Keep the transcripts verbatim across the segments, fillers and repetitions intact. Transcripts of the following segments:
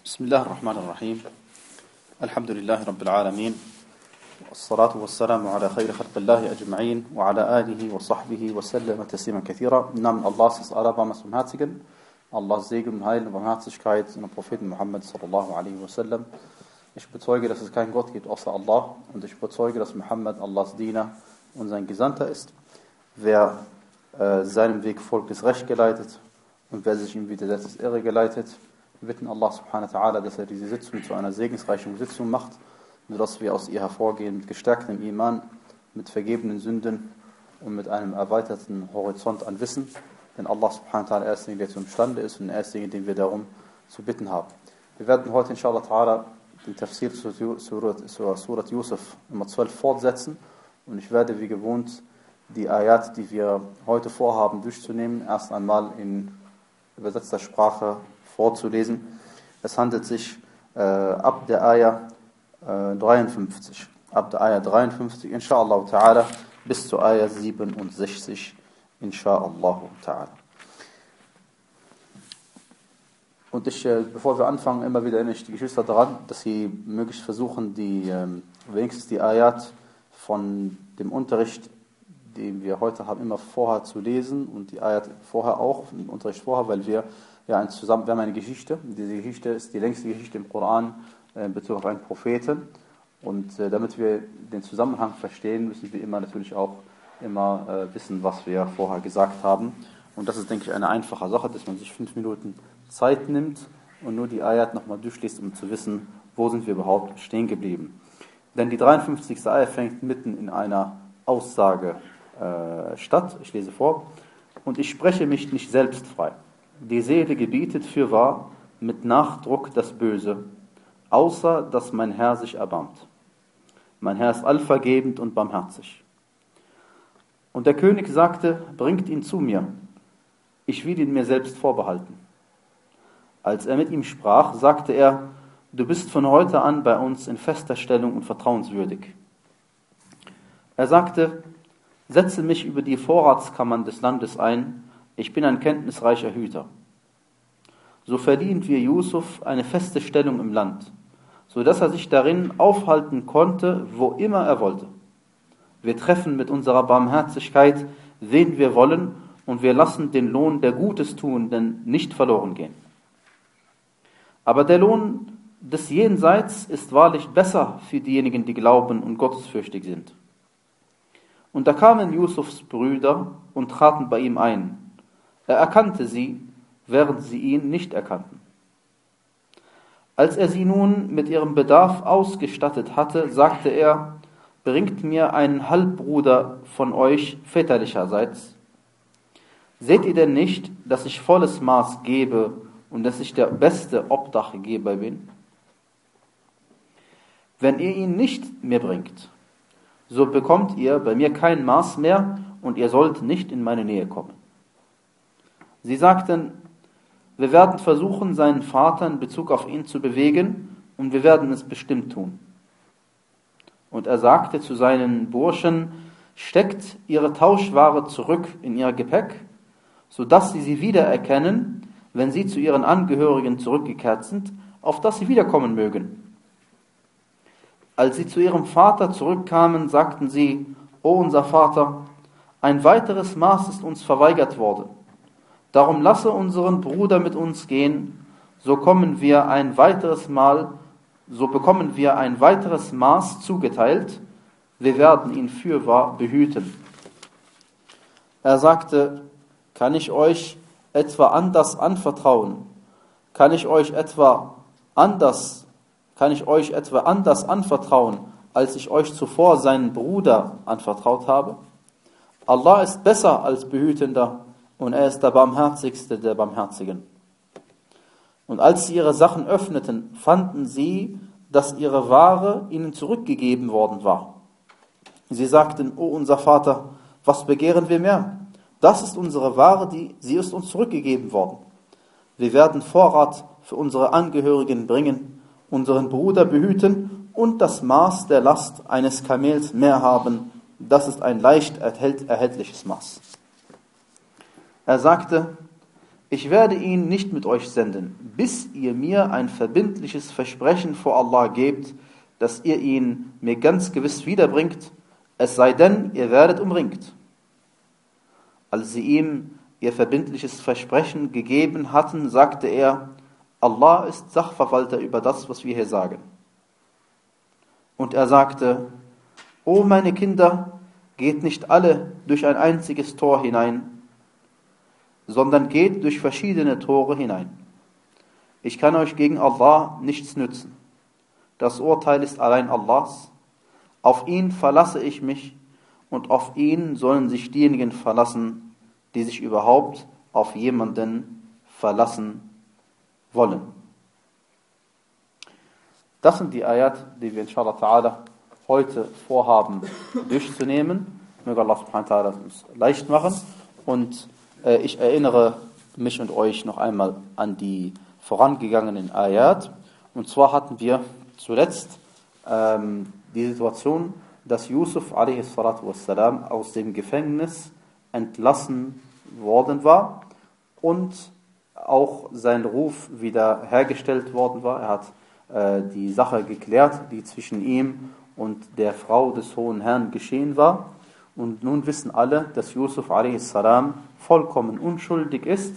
بسم الله الرحمن الرحيم الحمد لله رب العالمين والصلاة والسلام على خير خلق الله أجمعين وعلى آله وصحبه وسلم تسليما كثيرا. Im Namen Allahs ist Allah barmherzigen, Allahs Segen, Heil und Barmherzigkeit in den Propheten Muhammad sallallahu alaihi wasallam. Ich bezeuge, dass es keinen Gott gibt außer Allah und ich bezeuge, dass Muhammad Allahs Diener und sein Gesandter ist. Wer äh, seinem Weg folgt, ist recht geleitet und wer sich ihm widersetzt, ist irre geleitet. Wir bitten Allah subhanahu wa ta'ala, dass er diese Sitzung zu einer segensreichen Sitzung macht, sodass wir aus ihr hervorgehen mit gestärktem Iman, mit vergebenen Sünden und mit einem erweiterten Horizont an Wissen. Denn Allah subhanahu wa ta'ala ist derjenige, der zu imstande ist und er ist derjenige, den wir darum zu bitten haben. Wir werden heute inshallah ta'ala den Tafsir zur Surat, zur Surat Yusuf Nummer zwölf fortsetzen und ich werde wie gewohnt die Ayat, die wir heute vorhaben durchzunehmen, erst einmal in übersetzter Sprache vorzulesen. Es handelt sich äh, ab der Ayah äh, dreiundfünfzig, ab der Ayah dreiundfünfzig, inshallah ta'ala, bis zur Ayah siebenundsechzig, inshallah ta'ala. Und ich, äh, bevor wir anfangen, immer wieder erinnere ich die Geschwister daran, dass sie möglichst versuchen, die, äh, wenigstens die Ayat von dem Unterricht, den wir heute haben, immer vorher zu lesen und die Ayat vorher auch, im Unterricht vorher, weil wir ja ein zusammen, wir haben eine Geschichte. Diese Geschichte ist die längste Geschichte im Koran äh, in Bezug auf einen Propheten. Und äh, damit wir den Zusammenhang verstehen, müssen wir immer natürlich auch immer äh, wissen, was wir vorher gesagt haben. Und das ist, denke ich, eine einfache Sache, dass man sich fünf Minuten Zeit nimmt und nur die Ayat nochmal durchliest, um zu wissen, wo sind wir überhaupt stehen geblieben. Denn die dreiundfünfzigste Ayat fängt mitten in einer Aussage äh, statt. Ich lese vor. Und ich spreche mich nicht selbst frei. Die Seele gebietet fürwahr mit Nachdruck das Böse, außer dass mein Herr sich erbarmt. Mein Herr ist allvergebend und barmherzig. Und der König sagte, bringt ihn zu mir, ich will ihn mir selbst vorbehalten. Als er mit ihm sprach, sagte er, du bist von heute an bei uns in fester Stellung und vertrauenswürdig. Er sagte, setze mich über die Vorratskammern des Landes ein, ich bin ein kenntnisreicher Hüter. So verliehen wir Yusuf eine feste Stellung im Land, so dass er sich darin aufhalten konnte, wo immer er wollte. Wir treffen mit unserer Barmherzigkeit, wen wir wollen, und wir lassen den Lohn der Gutes-Tuenden nicht verloren gehen. Aber der Lohn des Jenseits ist wahrlich besser für diejenigen, die glauben und gottesfürchtig sind. Und da kamen Yusufs Brüder und traten bei ihm ein. Er erkannte sie, während sie ihn nicht erkannten. Als er sie nun mit ihrem Bedarf ausgestattet hatte, sagte er, bringt mir einen Halbbruder von euch väterlicherseits. Seht ihr denn nicht, dass ich volles Maß gebe und dass ich der beste Obdachgeber bin? Wenn ihr ihn nicht mir bringt, so bekommt ihr bei mir kein Maß mehr und ihr sollt nicht in meine Nähe kommen. Sie sagten, wir werden versuchen, seinen Vater in Bezug auf ihn zu bewegen und wir werden es bestimmt tun. Und er sagte zu seinen Burschen, steckt ihre Tauschware zurück in ihr Gepäck, sodass sie sie wiedererkennen, wenn sie zu ihren Angehörigen zurückgekehrt sind, auf dass sie wiederkommen mögen. Als sie zu ihrem Vater zurückkamen, sagten sie, O unser Vater, ein weiteres Maß ist uns verweigert worden. Darum lasse unseren Bruder mit uns gehen, so kommen wir ein weiteres Mal, so bekommen wir ein weiteres Maß zugeteilt, wir werden ihn fürwahr behüten. Er sagte, kann ich euch etwa anders anvertrauen? Kann ich euch etwa anders, kann ich euch etwa anders anvertrauen, als ich euch zuvor seinen Bruder anvertraut habe? Allah ist besser als Behütender, und er ist der Barmherzigste der Barmherzigen. Und als sie ihre Sachen öffneten, fanden sie, dass ihre Ware ihnen zurückgegeben worden war. Sie sagten, O unser Vater, was begehren wir mehr? Das ist unsere Ware, die, sie ist uns zurückgegeben worden. Wir werden Vorrat für unsere Angehörigen bringen, unseren Bruder behüten und das Maß der Last eines Kamels mehr haben. Das ist ein leicht erhältliches Maß. Er sagte, ich werde ihn nicht mit euch senden, bis ihr mir ein verbindliches Versprechen vor Allah gebt, dass ihr ihn mir ganz gewiss wiederbringt, es sei denn, ihr werdet umringt. Als sie ihm ihr verbindliches Versprechen gegeben hatten, sagte er, Allah ist Sachverwalter über das, was wir hier sagen. Und er sagte, O meine Kinder, geht nicht alle durch ein einziges Tor hinein, sondern geht durch verschiedene Tore hinein. Ich kann euch gegen Allah nichts nützen. Das Urteil ist allein Allahs. Auf ihn verlasse ich mich und auf ihn sollen sich diejenigen verlassen, die sich überhaupt auf jemanden verlassen wollen. Das sind die Ayat, die wir inshallah ta'ala heute vorhaben durchzunehmen. Möge Allah subhanahu wa ta'ala uns leicht machen. Und äh, ich erinnere mich und euch noch einmal an die vorangegangenen Ayat. Und zwar hatten wir zuletzt ähm, die Situation, dass Yusuf a s. aus dem Gefängnis entlassen worden war und auch sein Ruf wieder hergestellt worden war. Er hat äh, die Sache geklärt, die zwischen ihm und der Frau des Hohen Herrn geschehen war. Und nun wissen alle, dass Yusuf a s. vollkommen unschuldig ist.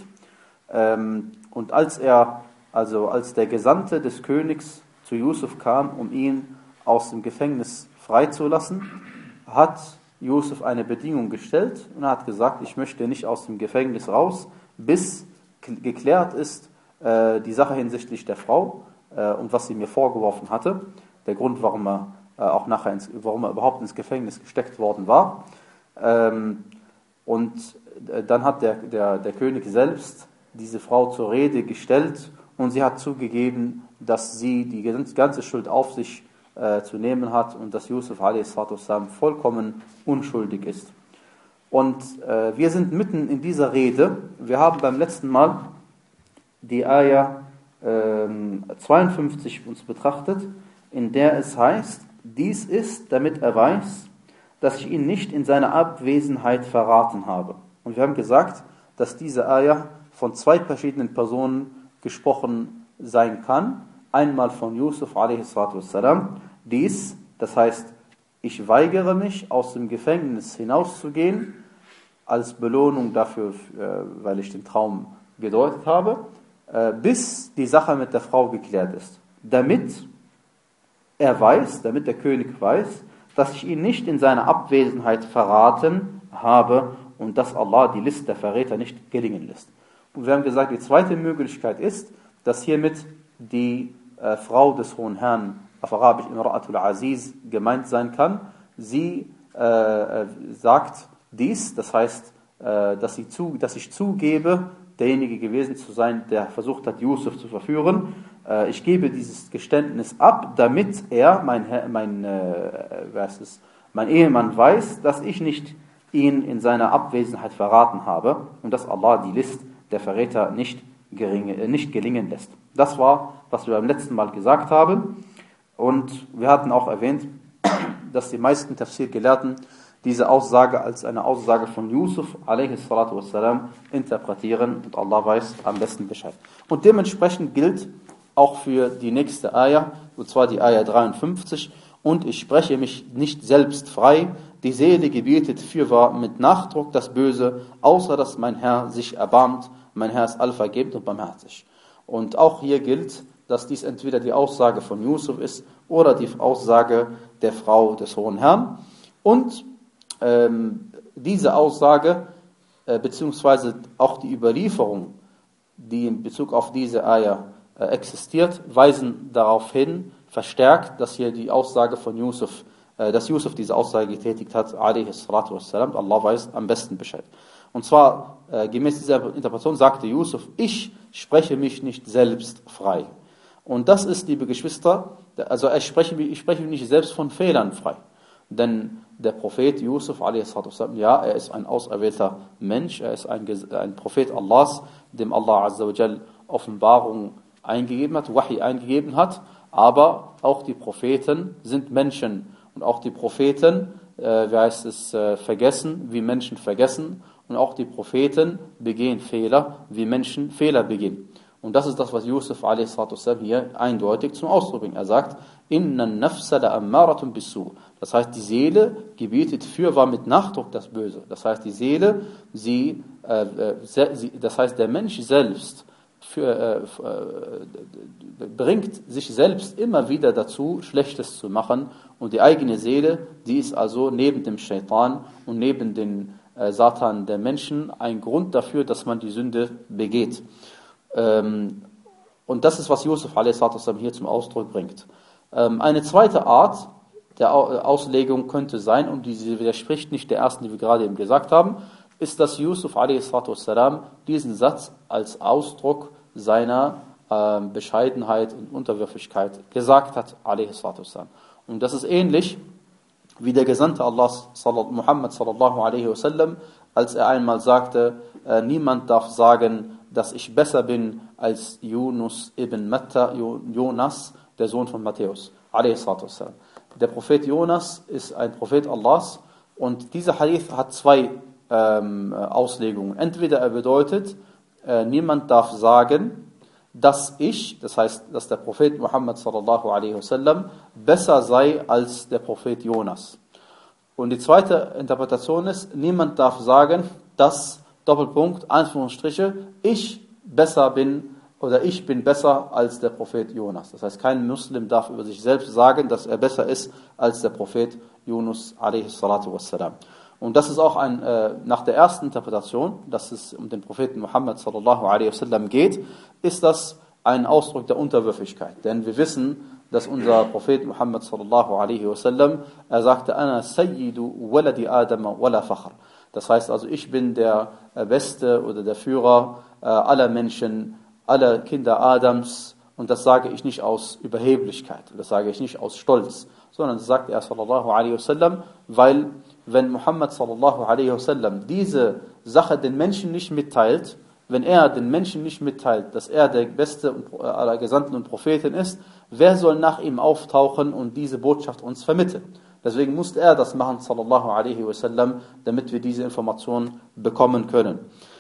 Ähm, und als er, also als der Gesandte des Königs zu Yusuf kam, um ihn aus dem Gefängnis freizulassen, hat Yusuf eine Bedingung gestellt und er hat gesagt, ich möchte nicht aus dem Gefängnis raus, bis geklärt ist äh, die Sache hinsichtlich der Frau äh, und was sie mir vorgeworfen hatte, der Grund, warum er äh, auch nachher ins, warum er überhaupt ins Gefängnis gesteckt worden war. Ähm, und äh, dann hat der, der, der König selbst diese Frau zur Rede gestellt und sie hat zugegeben, dass sie die ganze Schuld auf sich äh, zu nehmen hat und dass Yusuf a s. vollkommen unschuldig ist. Und äh, wir sind mitten in dieser Rede. Wir haben beim letzten Mal die Ayah äh, zweiundfünfzig uns betrachtet, in der es heißt, dies ist, damit er weiß, dass ich ihn nicht in seiner Abwesenheit verraten habe. Und wir haben gesagt, dass diese Ayah von zwei verschiedenen Personen gesprochen sein kann. Einmal von Yusuf a s. Dies, das heißt, ich weigere mich, aus dem Gefängnis hinauszugehen, als Belohnung dafür, weil ich den Traum gedeutet habe, bis die Sache mit der Frau geklärt ist. Damit er weiß, damit der König weiß, dass ich ihn nicht in seiner Abwesenheit verraten habe und dass Allah die List der Verräter nicht gelingen lässt. Und wir haben gesagt, die zweite Möglichkeit ist, dass hiermit die äh, Frau des Hohen Herrn, auf Arabisch Imra'atul Aziz, gemeint sein kann. Sie äh, sagt dies, das heißt, äh, dass, sie zu, dass ich zugebe, derjenige gewesen zu sein, der versucht hat, Yusuf zu verführen. Äh, ich gebe dieses Geständnis ab, damit er, mein, mein, äh, wer ist es, mein Ehemann, weiß, dass ich nicht ihn in seiner Abwesenheit verraten habe und dass Allah die List der Verräter nicht, geringe, äh, nicht gelingen lässt. Das war, was wir beim letzten Mal gesagt haben. Und wir hatten auch erwähnt, dass die meisten Tafsir-Gelehrten diese Aussage als eine Aussage von Yusuf a.s. interpretieren und Allah weiß am besten Bescheid. Und dementsprechend gilt auch für die nächste Ayah, und zwar die Ayah dreiundfünfzig, und ich spreche mich nicht selbst frei, die Seele gebietet fürwahr mit Nachdruck das Böse, außer dass mein Herr sich erbarmt, mein Herr ist allvergebend und barmherzig. Und auch hier gilt, dass dies entweder die Aussage von Yusuf ist oder die Aussage der Frau des Hohen Herrn. Und ähm, diese Aussage, äh, beziehungsweise auch die Überlieferung, die in Bezug auf diese Ayah äh, existiert, weisen darauf hin, verstärkt, dass hier die Aussage von Yusuf, äh, dass Yusuf diese Aussage getätigt hat, a.s. Allah weiß am besten Bescheid. Und zwar, äh, gemäß dieser Interpretation sagte Yusuf, ich spreche mich nicht selbst frei. Und das ist, liebe Geschwister, also ich spreche, ich spreche mich nicht selbst von Fehlern frei. Denn der Prophet Yusuf, a s. ja, er ist ein auserwählter Mensch, er ist ein, ein Prophet Allahs, dem Allah azza wa jal Offenbarung eingegeben hat, Wahi eingegeben hat, aber auch die Propheten sind Menschen und auch die Propheten, äh, wie heißt es, äh, vergessen, wie Menschen vergessen und auch die Propheten begehen Fehler, wie Menschen Fehler begehen. Und das ist das, was Yusuf a s. hier eindeutig zum Ausdruck bringt. Er sagt, Inna nafsa la ammaratun bisu. Das heißt, die Seele gebietet fürwahr mit Nachdruck das Böse. Das heißt, die Seele, sie, äh, sie das heißt, der Mensch selbst für, äh, äh, bringt sich selbst immer wieder dazu, Schlechtes zu machen. Und die eigene Seele, die ist also neben dem Shaitan und neben den äh, Satan der Menschen ein Grund dafür, dass man die Sünde begeht. Ähm, und das ist, was Yusuf a s. hier zum Ausdruck bringt. Ähm, eine zweite Art der Auslegung könnte sein, und diese widerspricht nicht der ersten, die wir gerade eben gesagt haben, ist, dass Yusuf a s. diesen Satz als Ausdruck seiner äh, Bescheidenheit und Unterwürfigkeit gesagt hat, a s. Und das ist ähnlich wie der Gesandte Allahs, Muhammad sallallahu alaihi wasallam, als er einmal sagte, äh, niemand darf sagen, dass ich besser bin als Yunus ibn Matta, Jonas, der Sohn von Matthäus, a s. Der Prophet Jonas ist ein Prophet Allahs, und dieser Hadith hat zwei ähm, Auslegungen. Entweder er bedeutet, äh, niemand darf sagen, dass ich, das heißt, dass der Prophet Muhammad sallallahu alaihi wasallam besser sei als der Prophet Jonas. Und die zweite Interpretation ist, niemand darf sagen, dass, Doppelpunkt, Anführungsstriche, ich besser bin oder ich bin besser als der Prophet Jonas. Das heißt, kein Muslim darf über sich selbst sagen, dass er besser ist als der Prophet Yunus alaihi salatu wassalam. Und das ist auch ein, äh, nach der ersten Interpretation, dass es um den Propheten Muhammad sallallahu alaihi wasallam geht, ist das ein Ausdruck der Unterwürfigkeit. Denn wir wissen, dass unser Prophet Muhammad sallallahu alaihi wasallam, er sagte, Ana sayyidu waladi Adama wala fakhr. Das heißt also, ich bin der Beste oder der Führer äh, aller Menschen, aller Kinder Adams, und das sage ich nicht aus Überheblichkeit, das sage ich nicht aus Stolz, sondern das sagt er sallallahu alaihi wasallam, weil wenn Muhammad sallallahu alaihi wasallam diese Sache den Menschen nicht mitteilt, wenn er den Menschen nicht mitteilt, dass er der Beste aller Gesandten und Propheten ist, wer soll nach ihm auftauchen und diese Botschaft uns vermitteln? Deswegen musste er das machen, sallallahu alaihi wasallam, damit wir diese Informationen bekommen können.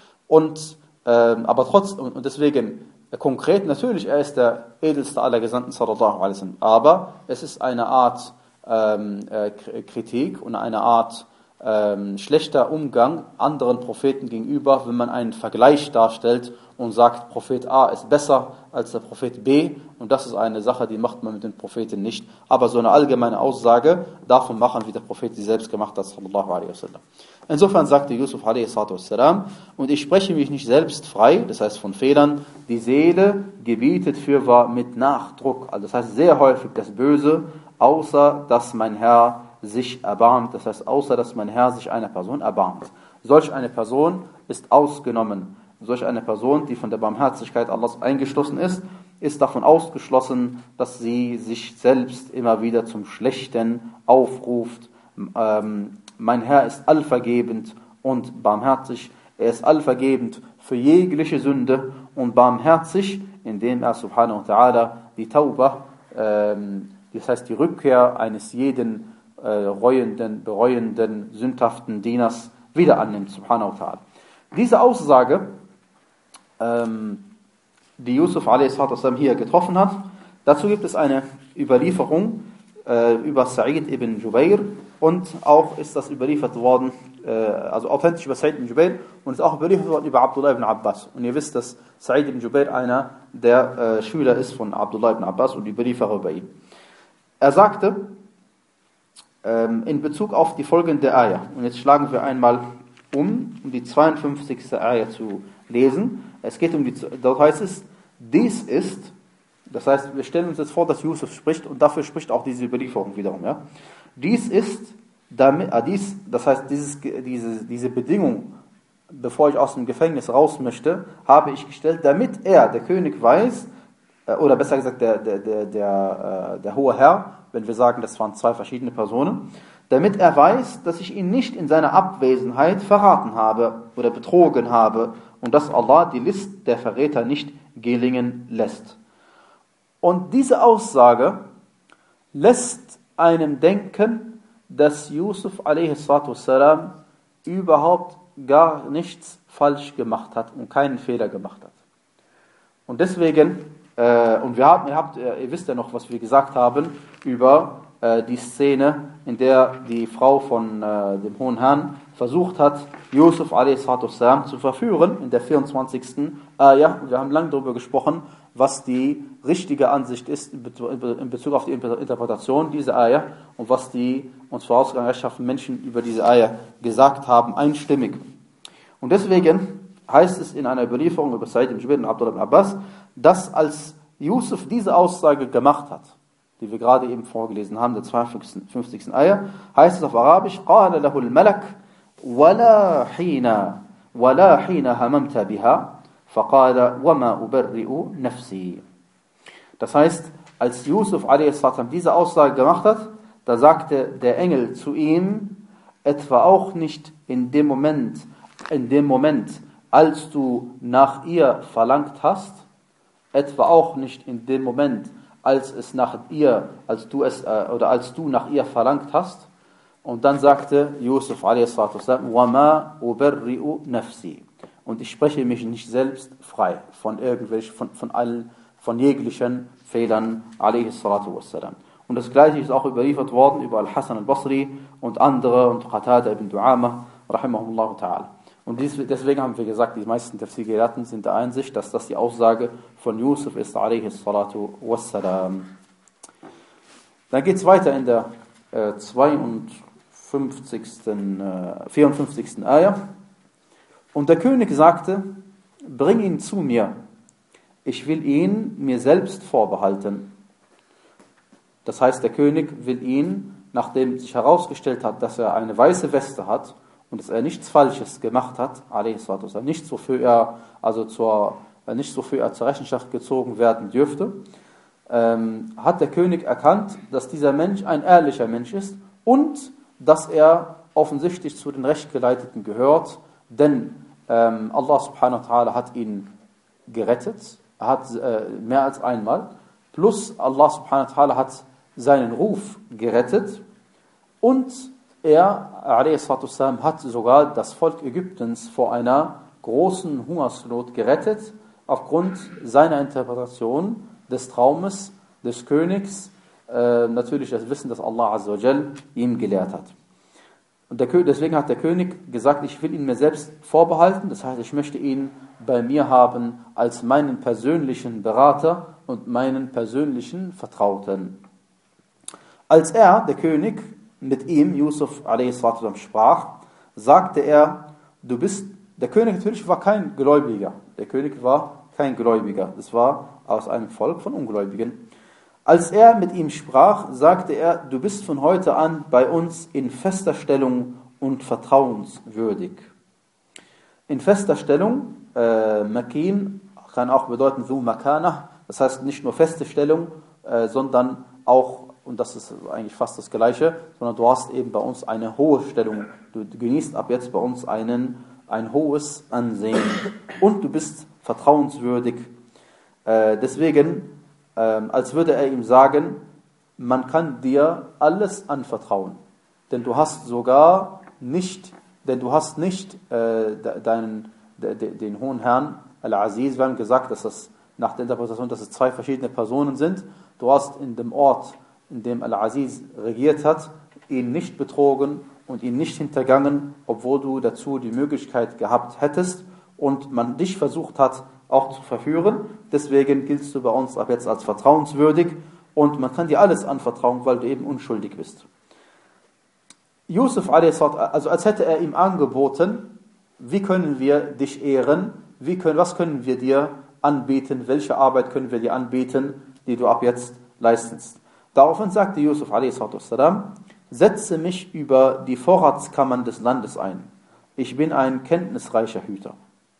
Und, ähm, aber trotzdem, und deswegen, äh, konkret, natürlich, er ist der edelste aller Gesandten, sallallahu alaihi wasallam, aber es ist eine Art ähm, äh, Kritik und eine Art ähm, schlechter Umgang anderen Propheten gegenüber, wenn man einen Vergleich darstellt und sagt, Prophet A ist besser als der Prophet B, und das ist eine Sache, die macht man mit den Propheten nicht. Aber so eine allgemeine Aussage darf man machen, wie der Prophet sie selbst gemacht hat, sallallahu alaihi wasallam. Insofern sagte Yusuf alaihi wassalam, und ich spreche mich nicht selbst frei, das heißt von Fehlern, die Seele gebietet fürwahr mit Nachdruck, also das heißt sehr häufig das Böse, außer dass mein Herr sich erbarmt, das heißt außer dass mein Herr sich einer Person erbarmt. Solch eine Person ist ausgenommen. Solch eine Person, die von der Barmherzigkeit Allahs eingeschlossen ist, ist davon ausgeschlossen, dass sie sich selbst immer wieder zum Schlechten aufruft. Ähm, mein Herr ist allvergebend und barmherzig. Er ist allvergebend für jegliche Sünde und barmherzig, indem er subhanahu wa ta'ala die Tauba, ähm, das heißt die Rückkehr eines jeden äh, reuenden, bereuenden, sündhaften Dieners wieder annimmt, subhanahu wa ta'ala. Diese Aussage, ähm, die Yusuf a s. hier getroffen hat, dazu gibt es eine Überlieferung äh, über Sa'id ibn Jubair, und auch ist das überliefert worden, äh, also authentisch über Sa'id ibn Jubair, und ist auch überliefert worden über Abdullah ibn Abbas. Und ihr wisst, dass Sa'id ibn Jubair einer der äh, Schüler ist von Abdullah ibn Abbas und die Überlieferer über ihn. Er sagte, ähm, in Bezug auf die folgende Ayah, und jetzt schlagen wir einmal um, um die zweiundfünfzigste Ayah zu lesen. Es geht um die, dort heißt es, dies ist, das heißt, wir stellen uns jetzt vor, dass Yusuf spricht, und dafür spricht auch diese Überlieferung wiederum, ja. Dies ist, damit, ah, dies, das heißt, dieses, diese, diese Bedingung, bevor ich aus dem Gefängnis raus möchte, habe ich gestellt, damit er, der König, weiß, äh, oder besser gesagt, der, der, der, der, äh, der hohe Herr, wenn wir sagen, das waren zwei verschiedene Personen, damit er weiß, dass ich ihn nicht in seiner Abwesenheit verraten habe oder betrogen habe und dass Allah die List der Verräter nicht gelingen lässt. Und diese Aussage lässt einem denken, dass Yusuf a s. überhaupt gar nichts falsch gemacht hat und keinen Fehler gemacht hat. Und deswegen, äh, und wir haben, ihr, habt, ihr wisst ja noch, was wir gesagt haben über äh, die Szene, in der die Frau von äh, dem Hohen Herrn versucht hat, Yusuf a s. zu verführen, in der vierundzwanzigsten Ayah. Wir haben lange darüber gesprochen, was die richtige Ansicht ist in Bezug auf die Interpretation dieser Ayah und was die uns vorausgegangen rechtschaffenen Menschen über diese Ayah gesagt haben, einstimmig. Und deswegen heißt es in einer Überlieferung über Said ibn Jubair und Abdullah ibn Abbas, dass als Yusuf diese Aussage gemacht hat, die wir gerade eben vorgelesen haben, der zweiundfünfzigsten Ayah, heißt es auf Arabisch, قَالَ لَهُ الْمَلَكُ وَلَا حِينَ وَلَا حِينَ هَمَمْتَ بِهَا فَقَالَ وَمَا أُبَرِّئُ نَفْسِي. Das heißt, als Yusuf a s. diese Aussage gemacht hat, da sagte der Engel zu ihm, etwa auch nicht in dem Moment, in dem Moment, als du nach ihr verlangt hast, etwa auch nicht in dem Moment, als es nach ihr, als du es äh, oder als du nach ihr verlangt hast. Und dann sagte Yusuf a s. وَمَا أُبَرِّئُ نَفْسِي. Und ich spreche mich nicht selbst frei von irgendwelchen, von, von allen, von jeglichen Fehlern, alayhi salatu wassalam. Und das Gleiche ist auch überliefert worden über Al-Hasan al-Basri und andere und Qatada ibn Du'ama, rahimahullah ta'ala. Und dies, deswegen haben wir gesagt, die meisten Tafsir-Gelehrten sind der Einsicht, dass das die Aussage von Yusuf ist, alayhi salatu wassalam. Dann geht es weiter in der äh, zweiundfünfzigsten, äh, vierundfünfzigsten Ayah. Und der König sagte, bring ihn zu mir, ich will ihn mir selbst vorbehalten. Das heißt, der König will ihn, nachdem sich herausgestellt hat, dass er eine weiße Weste hat und dass er nichts Falsches gemacht hat, nichts, wofür er, also zur, nichts, wofür er zur Rechenschaft gezogen werden dürfte, ähm, hat der König erkannt, dass dieser Mensch ein ehrlicher Mensch ist und dass er offensichtlich zu den Rechtgeleiteten gehört, denn ähm, Allah subhanahu wa ta'ala hat ihn gerettet, hat äh, mehr als einmal, plus Allah subhanahu wa ta'ala hat seinen Ruf gerettet und er, a s. hat sogar das Volk Ägyptens vor einer großen Hungersnot gerettet, aufgrund seiner Interpretation des Traumes des Königs, äh, natürlich das Wissen, das Allah azza wa jal ihm gelehrt hat. Und der, deswegen hat der König gesagt, ich will ihn mir selbst vorbehalten, das heißt, ich möchte ihn bei mir haben als meinen persönlichen Berater und meinen persönlichen Vertrauten. Als er, der König, mit ihm, Yusuf a s. sprach, sagte er, du bist, der König natürlich war kein Gläubiger, der König war kein Gläubiger, es war aus einem Volk von Ungläubigen. Als er mit ihm sprach, sagte er, du bist von heute an bei uns in fester Stellung und vertrauenswürdig. In fester Stellung, äh, Makin kann auch bedeuten so Makana, das heißt nicht nur feste Stellung, äh, sondern auch, und das ist eigentlich fast das Gleiche, sondern du hast eben bei uns eine hohe Stellung, du, du genießt ab jetzt bei uns einen, ein hohes Ansehen und du bist vertrauenswürdig. Äh, deswegen, als würde er ihm sagen, man kann dir alles anvertrauen, denn du hast sogar nicht, denn du hast nicht äh, deinen, de, de, den hohen Herrn Al-Aziz, wir haben gesagt, dass das nach der Interpretation, dass es zwei verschiedene Personen sind. Du hast in dem Ort, in dem Al-Aziz regiert hat, ihn nicht betrogen und ihn nicht hintergangen, obwohl du dazu die Möglichkeit gehabt hättest und man dich versucht hat, auch zu verführen. Deswegen giltst du bei uns ab jetzt als vertrauenswürdig und man kann dir alles anvertrauen, weil du eben unschuldig bist. Yusuf, also als hätte er ihm angeboten, wie können wir dich ehren, wie können, was können wir dir anbieten, welche Arbeit können wir dir anbieten, die du ab jetzt leistest. Daraufhin sagte Yusuf, setze mich über die Vorratskammern des Landes ein. Ich bin ein kenntnisreicher Hüter.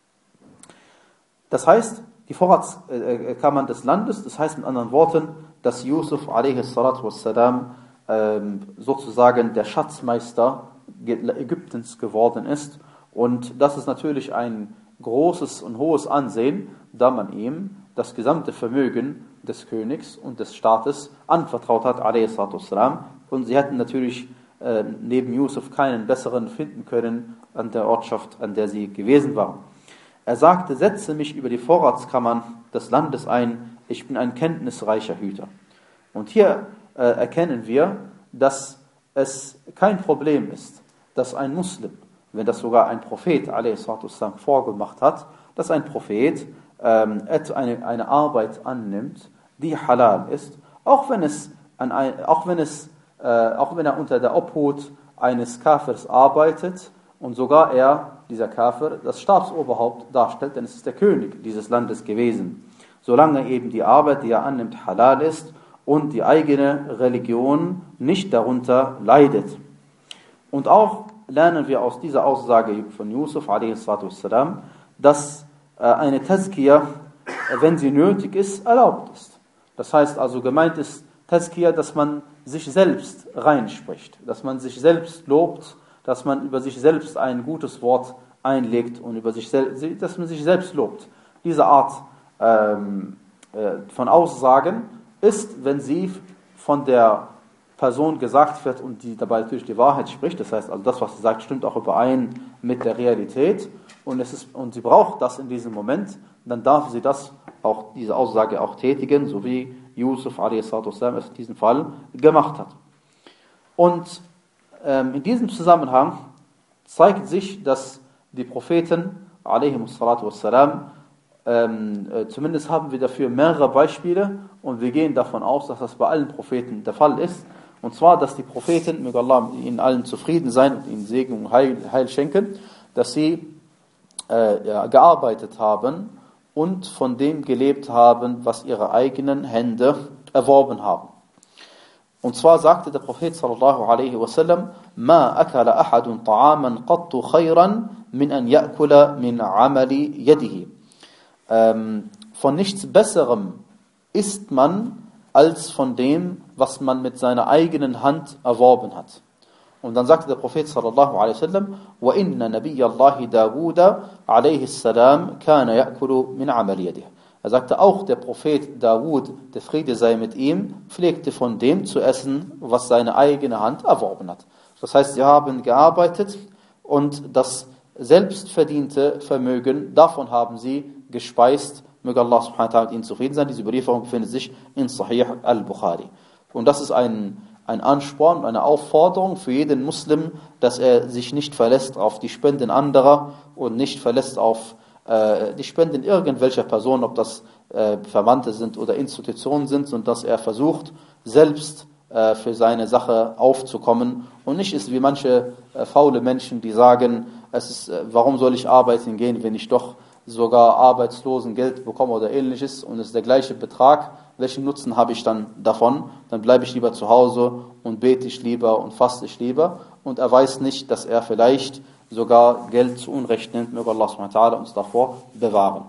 Das heißt, die Vorratskammern des Landes, das heißt mit anderen Worten, dass Yusuf wassalam, sozusagen der Schatzmeister Ägyptens geworden ist. Und das ist natürlich ein großes und hohes Ansehen, da man ihm das gesamte Vermögen des Königs und des Staates anvertraut hat, wassalam. Und sie hätten natürlich äh, neben Yusuf keinen besseren finden können, an der Ortschaft, an der sie gewesen waren. Er sagte, setze mich über die Vorratskammern des Landes ein, ich bin ein kenntnisreicher Hüter. Und hier äh, erkennen wir, dass es kein Problem ist, dass ein Muslim, wenn das sogar ein Prophet a s. vorgemacht hat, dass ein Prophet ähm, eine, eine Arbeit annimmt, die halal ist, auch wenn es, an ein, auch wenn es äh, auch wenn er unter der Obhut eines Kafirs arbeitet und sogar er, dieser Kafir, das Staatsoberhaupt darstellt, denn es ist der König dieses Landes gewesen. Solange eben die Arbeit, die er annimmt, halal ist und die eigene Religion nicht darunter leidet. Und auch lernen wir aus dieser Aussage von Yusuf a s., dass äh, eine Tazkiyah, wenn sie nötig ist, erlaubt ist. Das heißt also, gemeint ist Tazkiyah, dass man sich selbst reinspricht, dass man sich selbst lobt, dass man über sich selbst ein gutes Wort einlegt und über sich selbst, dass man sich selbst lobt. Diese Art ähm, äh, von Aussagen ist, wenn sie von der Person gesagt wird und die dabei natürlich die Wahrheit spricht, das heißt also das, was sie sagt, stimmt auch überein mit der Realität und, es ist, und sie braucht das in diesem Moment, dann darf sie das auch, diese Aussage auch tätigen, so wie Yusuf a s. es in diesem Fall gemacht hat. Und ähm, in diesem Zusammenhang zeigt sich, dass die Propheten a.s. Ähm, äh, zumindest haben wir dafür mehrere Beispiele und wir gehen davon aus, dass das bei allen Propheten der Fall ist. Und zwar, dass die Propheten, möge Allah ihnen allen zufrieden sein und ihnen Segen und Heil, Heil schenken, dass sie äh, ja, gearbeitet haben und von dem gelebt haben, was ihre eigenen Hände erworben haben. Und zwar sagte der Prophet sallallahu alaihi wasallam: "Ma akala ahadun ta'aman qattu khayran min an ya'kula min 'amali yadihi." Ähm, von nichts Besserem isst man als von dem, was man mit seiner eigenen Hand erworben hat. Und dann sagte der Prophet sallallahu alaihi wasallam: "Wa inna nabiyyallahi Dawuda alaihi salam kana ya'kulu min 'amali yadihi." Er sagte, auch der Prophet Dawud, der Friede sei mit ihm, pflegte von dem zu essen, was seine eigene Hand erworben hat. Das heißt, sie haben gearbeitet und das selbstverdiente Vermögen, davon haben sie gespeist. Möge Allah subhanahu wa ta'ala mit ihnen zufrieden sein. Diese Überlieferung befindet sich in Sahih al-Bukhari. Und das ist ein, ein Ansporn, eine Aufforderung für jeden Muslim, dass er sich nicht verlässt auf die Spenden anderer und nicht verlässt auf äh, die Spenden irgendwelcher Person, ob das äh, Verwandte sind oder Institutionen sind, sondern dass er versucht, selbst äh, für seine Sache aufzukommen und nicht ist wie manche äh, faule Menschen, die sagen, es ist, äh, warum soll ich arbeiten gehen, wenn ich doch sogar Arbeitslosengeld bekomme oder ähnliches und es ist der gleiche Betrag, welchen Nutzen habe ich dann davon? Dann bleibe ich lieber zu Hause und bete ich lieber und faste ich lieber und er weiß nicht, dass er vielleicht sogar Geld zu Unrecht nimmt, möge Allah subhanahu wa ta'ala uns davor bewahren.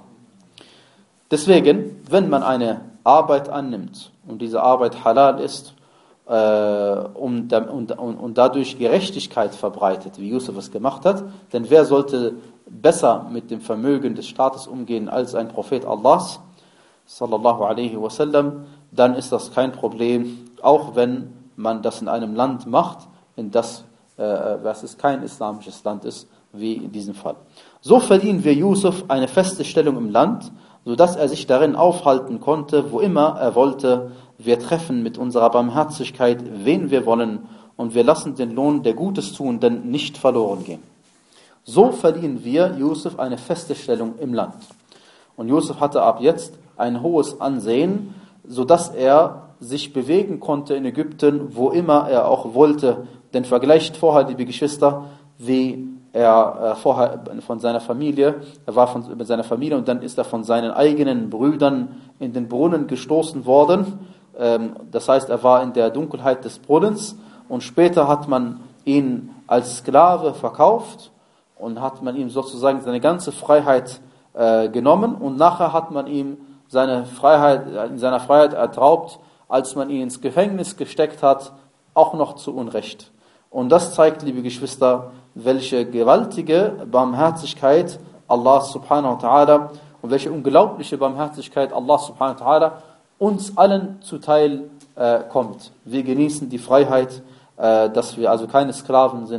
Deswegen, wenn man eine Arbeit annimmt und diese Arbeit halal ist äh, und, und, und dadurch Gerechtigkeit verbreitet, wie Yusuf es gemacht hat, denn wer sollte besser mit dem Vermögen des Staates umgehen als ein Prophet Allahs, sallallahu alaihi wasallam, dann ist das kein Problem, auch wenn man das in einem Land macht, in das, äh, was es kein islamisches Land ist, wie in diesem Fall. So verliehen wir Yusuf eine feste Stellung im Land, sodass er sich darin aufhalten konnte, wo immer er wollte. Wir treffen mit unserer Barmherzigkeit, wen wir wollen, und wir lassen den Lohn der Gutes Tuenden nicht verloren gehen. So verliehen wir Yusuf eine feste Stellung im Land. Und Yusuf hatte ab jetzt ein hohes Ansehen, sodass er sich bewegen konnte in Ägypten, wo immer er auch wollte. Denn vergleicht vorher, liebe Geschwister, wie er äh, vorher von seiner Familie, er war von, mit seiner Familie und dann ist er von seinen eigenen Brüdern in den Brunnen gestoßen worden. Ähm, das heißt, er war in der Dunkelheit des Brunnens und später hat man ihn als Sklave verkauft und hat man ihm sozusagen seine ganze Freiheit äh, genommen und nachher hat man ihm seine Freiheit, in seiner Freiheit ertraubt, als man ihn ins Gefängnis gesteckt hat, auch noch zu Unrecht. Und das zeigt, liebe Geschwister, welche gewaltige Barmherzigkeit Allah subhanahu wa ta'ala und welche unglaubliche Barmherzigkeit Allah subhanahu wa ta'ala uns allen zuteil äh, kommt. Wir genießen die Freiheit, äh, dass wir also keine Sklaven sind,